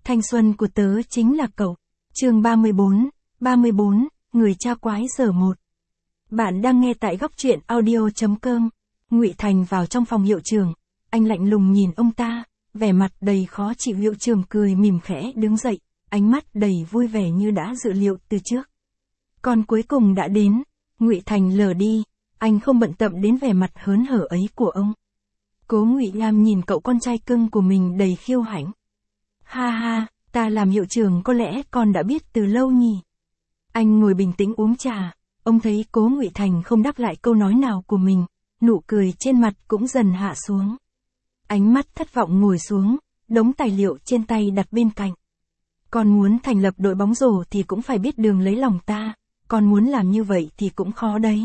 Thanh xuân của tớ chính là cậu. Chương 34, người cha quái giờ 1. Bạn đang nghe tại góc truyện audio.com. Ngụy Thành vào trong phòng hiệu trưởng, anh lạnh lùng nhìn ông ta, vẻ mặt đầy khó chịu. Hiệu trưởng cười mỉm khẽ đứng dậy, ánh mắt đầy vui vẻ như đã dự liệu từ trước. Con cuối cùng đã đến, Ngụy Thành lờ đi, anh không bận tâm đến vẻ mặt hớn hở ấy của ông. Cố Ngụy Lam nhìn cậu con trai cưng của mình đầy khiêu hãnh. Ha ha, ta làm hiệu trưởng có lẽ con đã biết từ lâu nhỉ. Anh ngồi bình tĩnh uống trà, ông thấy Cố Ngụy Thành không đáp lại câu nói nào của mình, nụ cười trên mặt cũng dần hạ xuống. Ánh mắt thất vọng ngồi xuống, đống tài liệu trên tay đặt bên cạnh. Con muốn thành lập đội bóng rổ thì cũng phải biết đường lấy lòng ta, con muốn làm như vậy thì cũng khó đấy.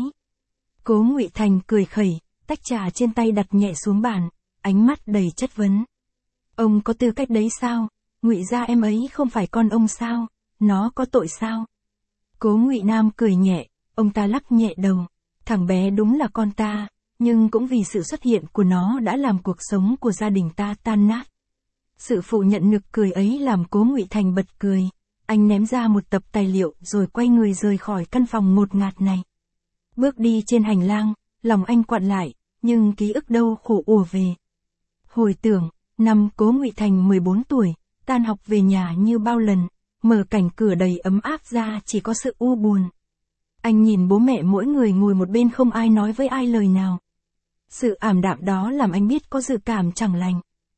Cố Ngụy Thành cười khẩy, tách trà trên tay đặt nhẹ xuống bàn, ánh mắt đầy chất vấn. Ông có tư cách đấy sao? Ngụy gia em ấy không phải con ông sao? Nó có tội sao? Cố Ngụy Nam cười nhẹ, ông ta lắc nhẹ đầu. Thằng bé đúng là con ta, nhưng cũng vì sự xuất hiện của nó đã làm cuộc sống của gia đình ta tan nát. Sự phủ nhận nực cười ấy làm Cố Ngụy Thành bật cười. Anh ném ra một tập tài liệu rồi quay người rời khỏi căn phòng ngột ngạt này. Bước đi trên hành lang, lòng anh quặn lại, nhưng ký ức đau khổ ùa về. Hồi tưởng, năm Cố Ngụy Thành 14 tuổi, tan học về nhà như bao lần, mở cảnh cửa đầy ấm áp ra chỉ có sự u buồn. Anh nhìn bố mẹ mỗi người ngồi một bên không ai nói với ai lời nào. Sự ảm đạm đó làm anh biết có dự cảm chẳng lành.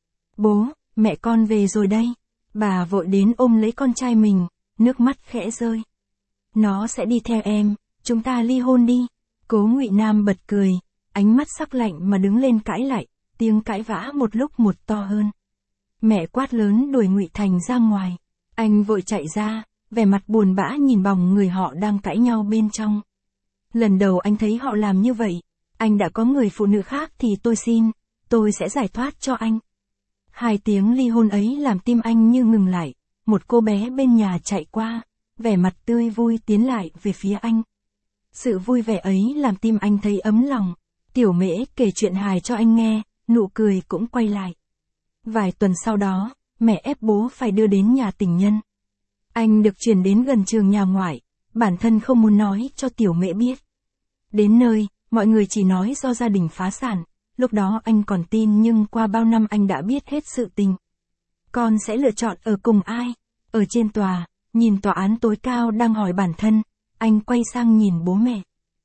Bố, mẹ con về rồi đây. Bà vội đến ôm lấy con trai mình, nước mắt khẽ rơi. Nó sẽ đi theo em, chúng ta ly hôn đi. Cố Ngụy Nam bật cười, ánh mắt sắc lạnh mà đứng lên cãi lại, tiếng cãi vã một lúc một to hơn. Mẹ quát lớn đuổi Ngụy Thành ra ngoài. Anh vội chạy ra, vẻ mặt buồn bã nhìn bóng người họ đang cãi nhau bên trong. Lần đầu anh thấy họ làm như vậy, anh đã có người phụ nữ khác thì tôi sẽ giải thoát cho anh. 2 tiếng ly hôn ấy làm tim anh như ngừng lại, một cô bé bên nhà chạy qua, vẻ mặt tươi vui tiến lại về phía anh. Sự vui vẻ ấy làm tim anh thấy ấm lòng. Tiểu Mễ kể chuyện hài cho anh nghe, nụ cười cũng quay lại. Vài tuần sau đó, mẹ ép bố phải đưa đến nhà tình nhân. Anh được chuyển đến gần trường nhà ngoại, bản thân không muốn nói cho Tiểu Mễ biết. Đến nơi, mọi người chỉ nói do gia đình phá sản, lúc đó anh còn tin nhưng qua bao năm anh đã biết hết sự tình. Con sẽ lựa chọn ở cùng ai? Ở trên tòa, nhìn tòa án tối cao đang hỏi bản thân, anh quay sang nhìn bố mẹ.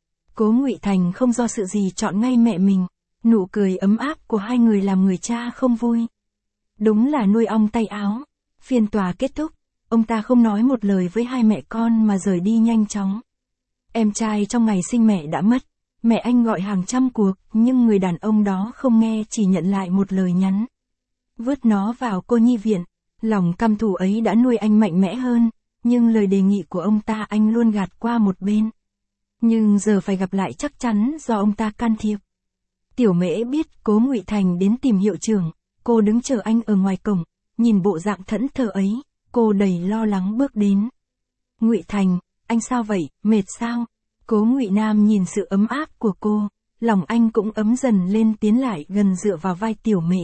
Cố Ngụy Thành không do sự gì chọn ngay mẹ mình, nụ cười ấm áp của hai người làm người cha không vui. Đúng là nuôi ong tay áo. Phiên tòa kết thúc, ông ta không nói một lời với hai mẹ con mà rời đi nhanh chóng. Em trai trong ngày sinh mẹ đã mất, mẹ anh gọi hàng trăm cuộc, nhưng người đàn ông đó không nghe, chỉ nhận lại một lời nhắn. Vứt nó vào cô nhi viện. Lòng căm thù ấy đã nuôi anh mạnh mẽ hơn, nhưng lời đề nghị của ông ta anh luôn gạt qua một bên. Nhưng giờ phải gặp lại chắc chắn do ông ta can thiệp. Tiểu Mễ biết Cố Ngụy Thành đến tìm hiệu trưởng, cô đứng chờ anh ở ngoài cổng, nhìn bộ dạng thẫn thờ ấy, cô đầy lo lắng bước đến. Ngụy Thành, anh sao vậy, mệt sao? Cố Ngụy Nam nhìn sự ấm áp của cô, lòng anh cũng ấm dần lên, tiến lại gần dựa vào vai Tiểu Mễ.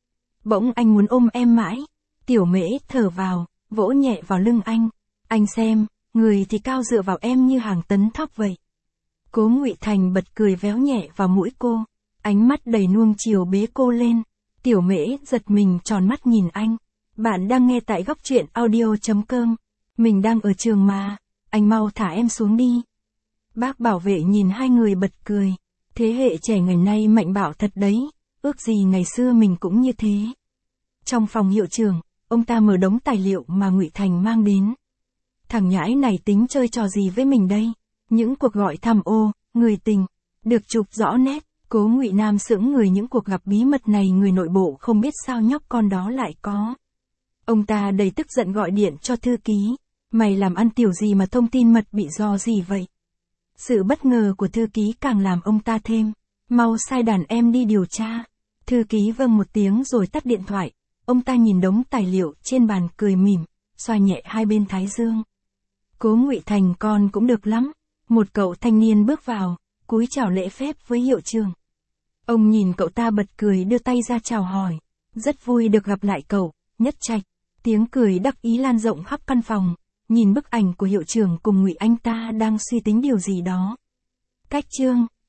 Bỗng anh muốn ôm em mãi. Tiểu Mễ thở vào, vỗ nhẹ vào lưng anh xem, người thì cao dựa vào em như hàng tấn thóc vậy. Cố Ngụy Thành bật cười véo nhẹ vào mũi cô, ánh mắt đầy nuông chiều bế cô lên. Tiểu Mễ giật mình tròn mắt nhìn anh. Bạn đang nghe tại góc truyện audio.com. Mình đang ở trường mà, anh mau thả em xuống đi. Bác bảo vệ nhìn hai người bật cười. Thế hệ trẻ ngày nay mạnh bạo thật đấy, ước gì ngày xưa mình cũng như thế. Trong phòng hiệu trưởng, ông ta mở đống tài liệu mà Ngụy Thành mang đến. Thằng nhãi này tính chơi trò gì với mình đây? Những cuộc gọi thăm ô, người tình, được chụp rõ nét. Cố Ngụy Nam sững người, những cuộc gặp bí mật này người nội bộ không biết sao nhóc con đó lại có. Ông ta đầy tức giận gọi điện cho thư ký. Mày làm ăn tiểu gì mà thông tin mật bị do gì vậy? Sự bất ngờ của thư ký càng làm ông ta thêm. Mau sai đàn em đi điều tra. Thư ký vâng một tiếng rồi tắt điện thoại. Ông ta nhìn đống tài liệu trên bàn cười mỉm, xoa nhẹ hai bên thái dương. Cố Ngụy Thành con cũng được lắm. Một cậu thanh niên bước vào, cúi chào lễ phép với hiệu trưởng. Ông nhìn cậu ta bật cười đưa tay ra chào hỏi. Rất vui được gặp lại cậu, Nhất Trạch. Tiếng cười đắc ý lan rộng khắp căn phòng, nhìn bức ảnh của hiệu trưởng cùng Ngụy anh ta đang suy tính điều gì đó. Cách chương